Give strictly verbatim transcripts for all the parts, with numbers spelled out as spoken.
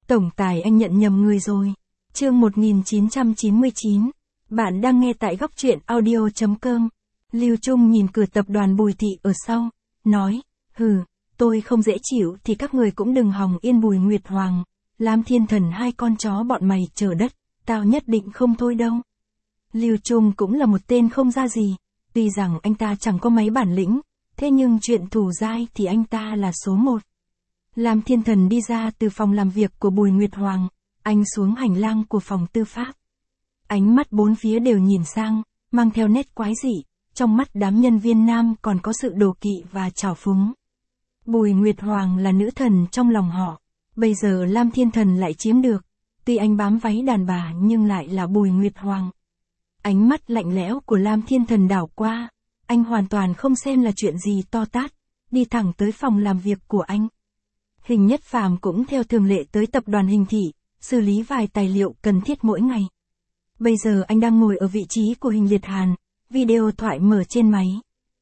Tổng tài anh nhận nhầm người rồi. Chương một nghìn chín trăm chín mươi chín. Bạn đang nghe tại góc truyện audio chấm com. Lưu Trung nhìn cửa tập đoàn Bùi Thị ở sau, nói, hừ, tôi không dễ chịu thì các người cũng đừng hòng yên Bùi Nguyệt Hoàng, Lam Thiên Thần hai con chó bọn mày chờ đất, tao nhất định không thôi đâu. Lưu Trung cũng là một tên không ra gì, tuy rằng anh ta chẳng có mấy bản lĩnh, thế nhưng chuyện thủ dai thì anh ta là số một. Lam Thiên Thần đi ra từ phòng làm việc của Bùi Nguyệt Hoàng, anh xuống hành lang của phòng tư pháp. Ánh mắt bốn phía đều nhìn sang, mang theo nét quái dị, trong mắt đám nhân viên nam còn có sự đố kỵ và trào phúng. Bùi Nguyệt Hoàng là nữ thần trong lòng họ, bây giờ Lam Thiên Thần lại chiếm được, tuy anh bám váy đàn bà nhưng lại là Bùi Nguyệt Hoàng. Ánh mắt lạnh lẽo của Lam Thiên Thần đảo qua, anh hoàn toàn không xem là chuyện gì to tát, đi thẳng tới phòng làm việc của anh. Hình Nhất Phàm cũng theo thường lệ tới tập đoàn Hình Thị, xử lý vài tài liệu cần thiết mỗi ngày. Bây giờ anh đang ngồi ở vị trí của Hình Liệt Hàn, video thoại mở trên máy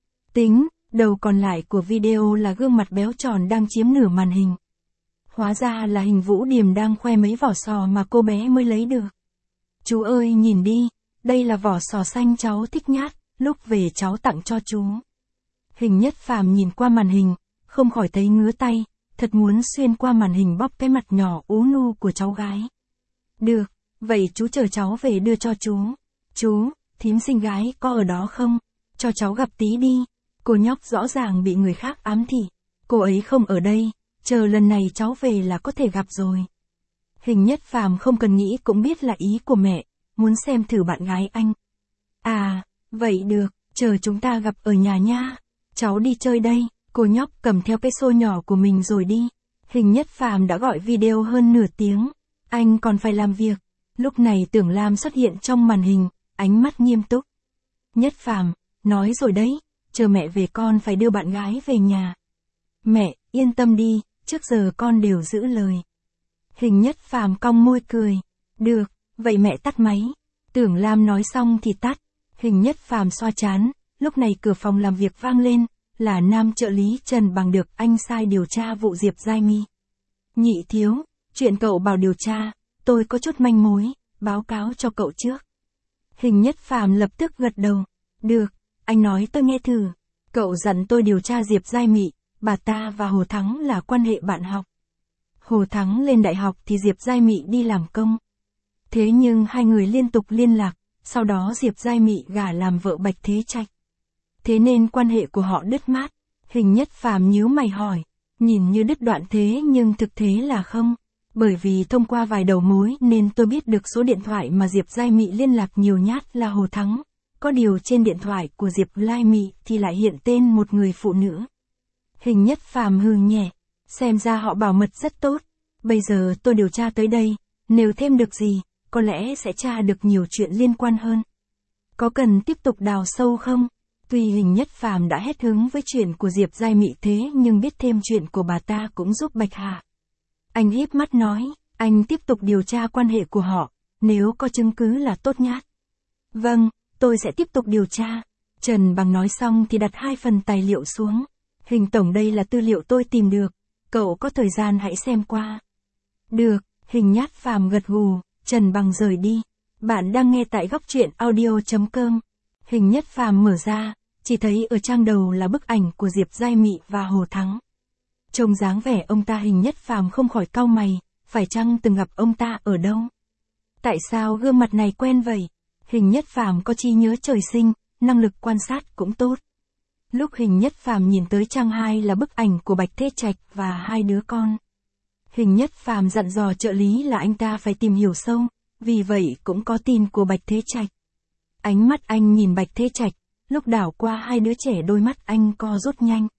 tính, đầu còn lại của video là gương mặt béo tròn đang chiếm nửa màn hình. Hóa ra là Hình Vũ Điềm đang khoe mấy vỏ sò mà cô bé mới lấy được. Chú ơi nhìn đi, đây là vỏ sò xanh cháu thích nhát, lúc về cháu tặng cho chú. Hình Nhất Phàm nhìn qua màn hình, không khỏi thấy ngứa tay, thật muốn xuyên qua màn hình bóp cái mặt nhỏ ú nu của cháu gái. Được, vậy chú chờ cháu về đưa cho chú. Chú, thím xinh gái có ở đó không? Cho cháu gặp tí đi. Cô nhóc rõ ràng bị người khác ám thị. Cô ấy không ở đây, chờ lần này cháu về là có thể gặp rồi. Hình Nhất Phàm không cần nghĩ cũng biết là ý của mẹ, muốn xem thử bạn gái anh. À, vậy được, chờ chúng ta gặp ở nhà nha. Cháu đi chơi đây. Cô nhóc cầm theo cái xô nhỏ của mình rồi đi. Hình Nhất Phàm đã gọi video hơn nửa tiếng. Anh còn phải làm việc. Lúc này Tưởng Lam xuất hiện trong màn hình, ánh mắt nghiêm túc. Nhất Phàm, nói rồi đấy, chờ mẹ về con phải đưa bạn gái về nhà. Mẹ, yên tâm đi, trước giờ con đều giữ lời. Hình Nhất Phàm cong môi cười. Được, vậy mẹ tắt máy. Tưởng Lam nói xong thì tắt. Hình Nhất Phàm xoa trán, lúc này cửa phòng làm việc vang lên. Là nam trợ lý Trần Bằng được anh sai điều tra vụ Diệp Giai Mi. Nhị thiếu, chuyện cậu bảo điều tra, tôi có chút manh mối, báo cáo cho cậu trước. Hình Nhất Phàm lập tức gật đầu. Được, anh nói tôi nghe thử. Cậu dặn tôi điều tra Diệp Giai Mị, bà ta và Hồ Thắng là quan hệ bạn học. Hồ Thắng lên đại học thì Diệp Giai Mị đi làm công. Thế nhưng hai người liên tục liên lạc, sau đó Diệp Giai Mị gả làm vợ Bạch Thế Trạch. Thế nên quan hệ của họ đứt mát. Hình Nhất Phàm nhíu mày hỏi, nhìn như đứt đoạn thế nhưng thực tế là không. Bởi vì thông qua vài đầu mối nên tôi biết được số điện thoại mà Diệp Giai Mị liên lạc nhiều nhát là Hồ Thắng. Có điều trên điện thoại của Diệp Giai Mị thì lại hiện tên một người phụ nữ. Hình Nhất Phàm hừ nhẹ, xem ra họ bảo mật rất tốt. Bây giờ tôi điều tra tới đây, nếu thêm được gì, có lẽ sẽ tra được nhiều chuyện liên quan hơn. Có cần tiếp tục đào sâu không? Tuy Hình Nhất Phàm đã hết hứng với chuyện của Diệp Giai Mị thế nhưng biết thêm chuyện của bà ta cũng giúp Bạch Hà. Anh híp mắt nói, anh tiếp tục điều tra quan hệ của họ, nếu có chứng cứ là tốt nhát. Vâng, tôi sẽ tiếp tục điều tra. Trần Bằng nói xong thì đặt hai phần tài liệu xuống. Hình tổng đây là tư liệu tôi tìm được, cậu có thời gian hãy xem qua. Được, Hình Nhất Phàm gật gù, Trần Bằng rời đi. Bạn đang nghe tại góc truyện audio chấm com. Hình Nhất Phàm mở ra, chỉ thấy ở trang đầu là bức ảnh của Diệp Giai Mị và Hồ Thắng. Trông dáng vẻ ông ta Hình Nhất Phàm không khỏi cau mày, phải chăng từng gặp ông ta ở đâu? Tại sao gương mặt này quen vậy? Hình Nhất Phàm có trí nhớ trời sinh, năng lực quan sát cũng tốt. Lúc Hình Nhất Phàm nhìn tới trang hai là bức ảnh của Bạch Thế Trạch và hai đứa con. Hình Nhất Phàm dặn dò trợ lý là anh ta phải tìm hiểu sâu, vì vậy cũng có tin của Bạch Thế Trạch. Ánh mắt anh nhìn Bạch Thế Trạch, lúc đảo qua hai đứa trẻ đôi mắt anh co rút nhanh.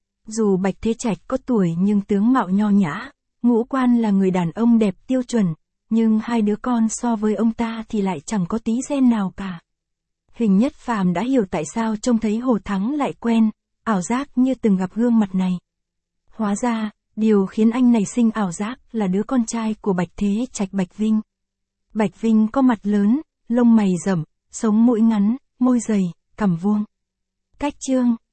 Dù Bạch Thế Trạch có tuổi nhưng tướng mạo nho nhã, ngũ quan là người đàn ông đẹp tiêu chuẩn, nhưng hai đứa con so với ông ta thì lại chẳng có tí gen nào cả. Hình Nhất Phàm đã hiểu tại sao trông thấy Hồ Thắng lại quen, ảo giác như từng gặp gương mặt này. Hóa ra, điều khiến anh nảy sinh ảo giác là đứa con trai của Bạch Thế Trạch Bạch Vinh. Bạch Vinh có mặt lớn, lông mày rậm, sống mũi ngắn, môi dày, cằm vuông. Cách chương